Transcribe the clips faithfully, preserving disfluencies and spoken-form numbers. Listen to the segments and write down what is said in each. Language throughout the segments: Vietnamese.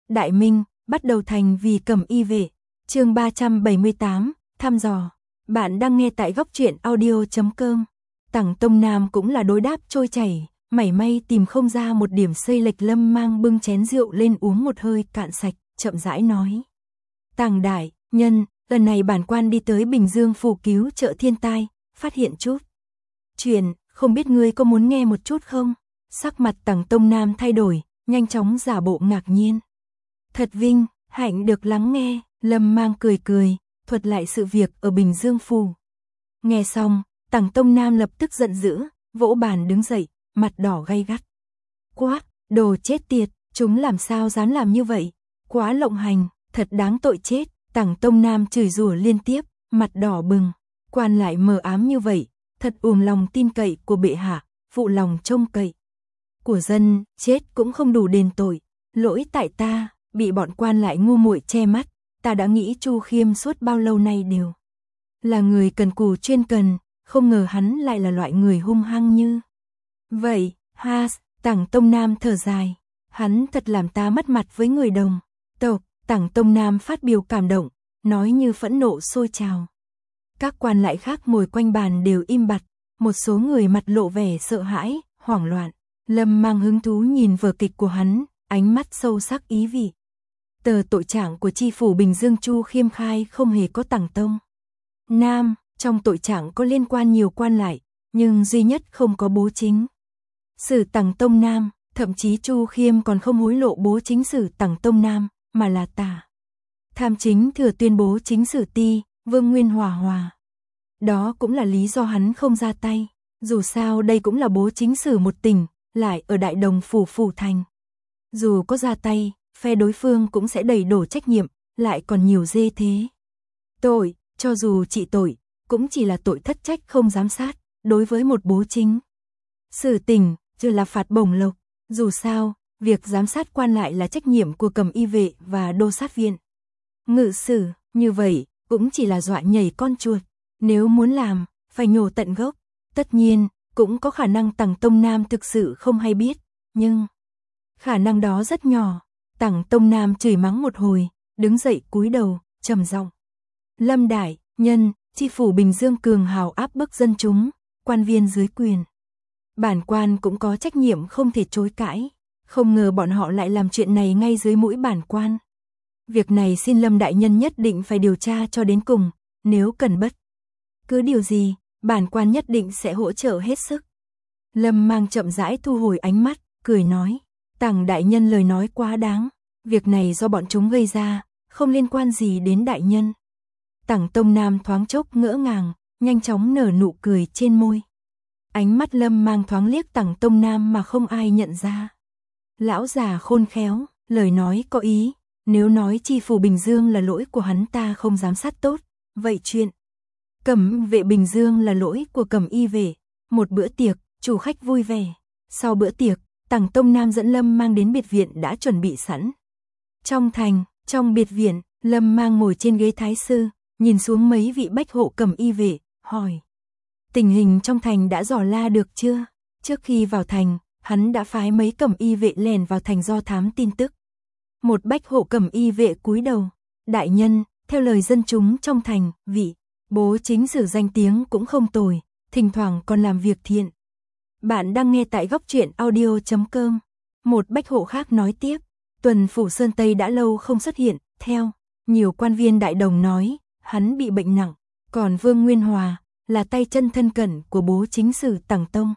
Đại Minh, bắt đầu thành vì Cẩm Y vệ. Chương ba trăm bảy mươi tám, thăm dò. Bạn đang nghe tại góc truyện audio chấm com. Tằng Tông Nam cũng là đối đáp trôi chảy, mảy may tìm không ra một điểm xây lệch. Lâm Mang bưng chén rượu lên uống một hơi cạn sạch, chậm rãi nói. Tằng đại nhân, lần này bản quan đi tới Bình Dương phủ cứu trợ thiên tai, phát hiện chút chuyện, không biết ngươi có muốn nghe một chút không? Sắc mặt Tằng Tông Nam thay đổi, nhanh chóng giả bộ ngạc nhiên. Thật vinh hạnh được lắng nghe. Lâm Mang cười cười, thuật lại sự việc ở Bình Dương phủ. Nghe xong, Tằng Tông Nam lập tức giận dữ, vỗ bàn đứng dậy, mặt đỏ gay gắt. Quát, đồ chết tiệt, chúng làm sao dám làm như vậy? Quá lộng hành, thật đáng tội chết. Tằng Tông Nam chửi rủa liên tiếp, mặt đỏ bừng. Quan lại mờ ám như vậy, thật uổng lòng tin cậy của bệ hạ, phụ lòng trông cậy của dân, chết cũng không đủ đền tội. Lỗi tại ta, bị bọn quan lại ngu muội che mắt. Ta đã nghĩ Chu Khiêm suốt bao lâu nay đều là người cần cù chuyên cần, không ngờ hắn lại là loại người hung hăng như vậy. Ha, Tằng Tông Nam thở dài, hắn thật làm ta mất mặt với người đồng tộc. Tằng Tông Nam phát biểu cảm động, nói như phẫn nộ sôi trào. Các quan lại khác ngồi quanh bàn đều im bặt, một số người mặt lộ vẻ sợ hãi, hoảng loạn. Lâm Mang hứng thú nhìn vở kịch của hắn, ánh mắt sâu sắc ý vị. Tờ tội trạng của tri phủ Bình Dương Chu Khiêm khai không hề có Tằng Tông Nam, trong tội trạng có liên quan nhiều quan lại, nhưng duy nhất không có bố chính sử Tằng Tông Nam, thậm chí Chu Khiêm còn không hối lộ bố chính sử Tằng Tông Nam, mà là tả tham chính thừa tuyên bố chính sử ti, Vương Nguyên Hòa Hòa. Đó cũng là lý do hắn không ra tay, dù sao đây cũng là bố chính sử một tỉnh, lại ở Đại Đồng phủ phủ thành. Dù có ra tay, phe đối phương cũng sẽ đẩy đổ trách nhiệm, lại còn nhiều dê thế. Tội, cho dù trị tội, cũng chỉ là tội thất trách không giám sát, đối với một bố chính sử tỉnh, chưa là phạt bổng lộc. Dù sao, việc giám sát quan lại là trách nhiệm của Cẩm Y vệ và đô sát viện ngự sử, như vậy, cũng chỉ là dọa nhảy con chuột. Nếu muốn làm, phải nhổ tận gốc. Tất nhiên, cũng có khả năng Tằng Tông Nam thực sự không hay biết, nhưng khả năng đó rất nhỏ. Tằng Tông Nam chửi mắng một hồi, đứng dậy cúi đầu, trầm giọng. Lâm đại nhân, tri phủ Bình Dương cường hào áp bức dân chúng, quan viên dưới quyền. Bản quan cũng có trách nhiệm không thể chối cãi, không ngờ bọn họ lại làm chuyện này ngay dưới mũi bản quan. Việc này xin Lâm đại nhân nhất định phải điều tra cho đến cùng, nếu cần bất cứ điều gì, bản quan nhất định sẽ hỗ trợ hết sức. Lâm Mang chậm rãi thu hồi ánh mắt, cười nói. Tằng đại nhân lời nói quá đáng, việc này do bọn chúng gây ra, không liên quan gì đến đại nhân. Tằng Tông Nam thoáng chốc ngỡ ngàng, nhanh chóng nở nụ cười trên môi. Ánh mắt Lâm Mang thoáng liếc Tằng Tông Nam mà không ai nhận ra. Lão già khôn khéo, lời nói có ý, nếu nói tri phủ Bình Dương là lỗi của hắn ta không giám sát tốt, vậy chuyện Cẩm vệ Bình Dương là lỗi của Cẩm Y vệ. Một bữa tiệc, chủ khách vui vẻ. Sau bữa tiệc, Tằng Tông Nam dẫn Lâm Mang đến biệt viện đã chuẩn bị sẵn. Trong thành, trong biệt viện, Lâm Mang ngồi trên ghế thái sư, nhìn xuống mấy vị bách hộ Cẩm Y vệ, hỏi. Tình hình trong thành đã dò la được chưa? Trước khi vào thành, hắn đã phái mấy Cẩm Y vệ lèn vào thành do thám tin tức. Một bách hộ Cẩm Y vệ cúi đầu. Đại nhân, theo lời dân chúng trong thành, vị bố chính sử danh tiếng cũng không tồi, thỉnh thoảng còn làm việc thiện. Bạn đang nghe tại góc truyện audio chấm com. Một bách hộ khác nói tiếp, tuần phủ Sơn Tây đã lâu không xuất hiện, theo nhiều quan viên Đại Đồng nói, hắn bị bệnh nặng, còn Vương Nguyên Hòa là tay chân thân cận của bố chính sử Tằng Tông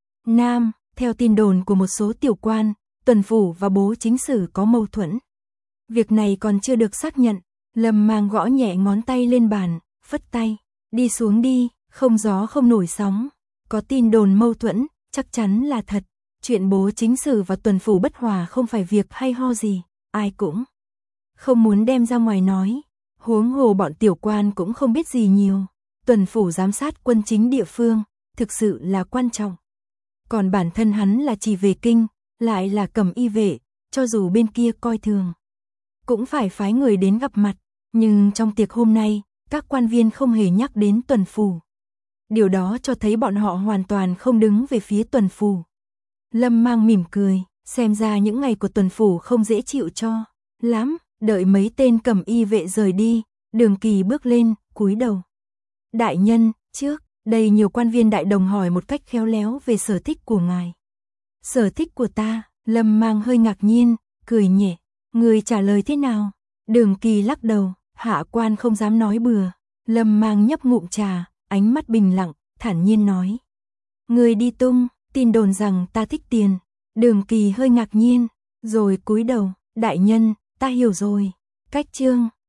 Nam. Theo tin đồn của một số tiểu quan, tuần phủ và bố chính sử có mâu thuẫn. Việc này còn chưa được xác nhận. Lâm Mang gõ nhẹ ngón tay lên bàn, phất tay, đi xuống đi, không gió không nổi sóng. Có tin đồn mâu thuẫn, chắc chắn là thật. Chuyện bố chính sử và tuần phủ bất hòa không phải việc hay ho gì, ai cũng không muốn đem ra ngoài nói. Huống hồ bọn tiểu quan cũng không biết gì nhiều. Tuần phủ giám sát quân chính địa phương, thực sự là quan trọng. Còn bản thân hắn là chỉ về kinh, lại là Cẩm Y vệ, cho dù bên kia coi thường, cũng phải phái người đến gặp mặt. Nhưng trong tiệc hôm nay, các quan viên không hề nhắc đến tuần phủ. Điều đó cho thấy bọn họ hoàn toàn không đứng về phía tuần phủ. Lâm Mang mỉm cười, xem ra những ngày của tuần phủ không dễ chịu cho. lắm, đợi mấy tên cầm y vệ rời đi, Đường Kỳ bước lên, cúi đầu. Đại nhân, trước, đây nhiều quan viên đại đồng hỏi một cách khéo léo về sở thích của ngài. Sở thích của ta, Lâm Mang hơi ngạc nhiên, cười nhẹ, người trả lời thế nào? Đường Kỳ lắc đầu, hạ quan không dám nói bừa. Lâm Mang nhấp ngụm trà, ánh mắt bình lặng, thản nhiên nói. Người đi tung, tin đồn rằng ta thích tiền. Đường Kỳ hơi ngạc nhiên, rồi cúi đầu, đại nhân, ta hiểu rồi. Cách chương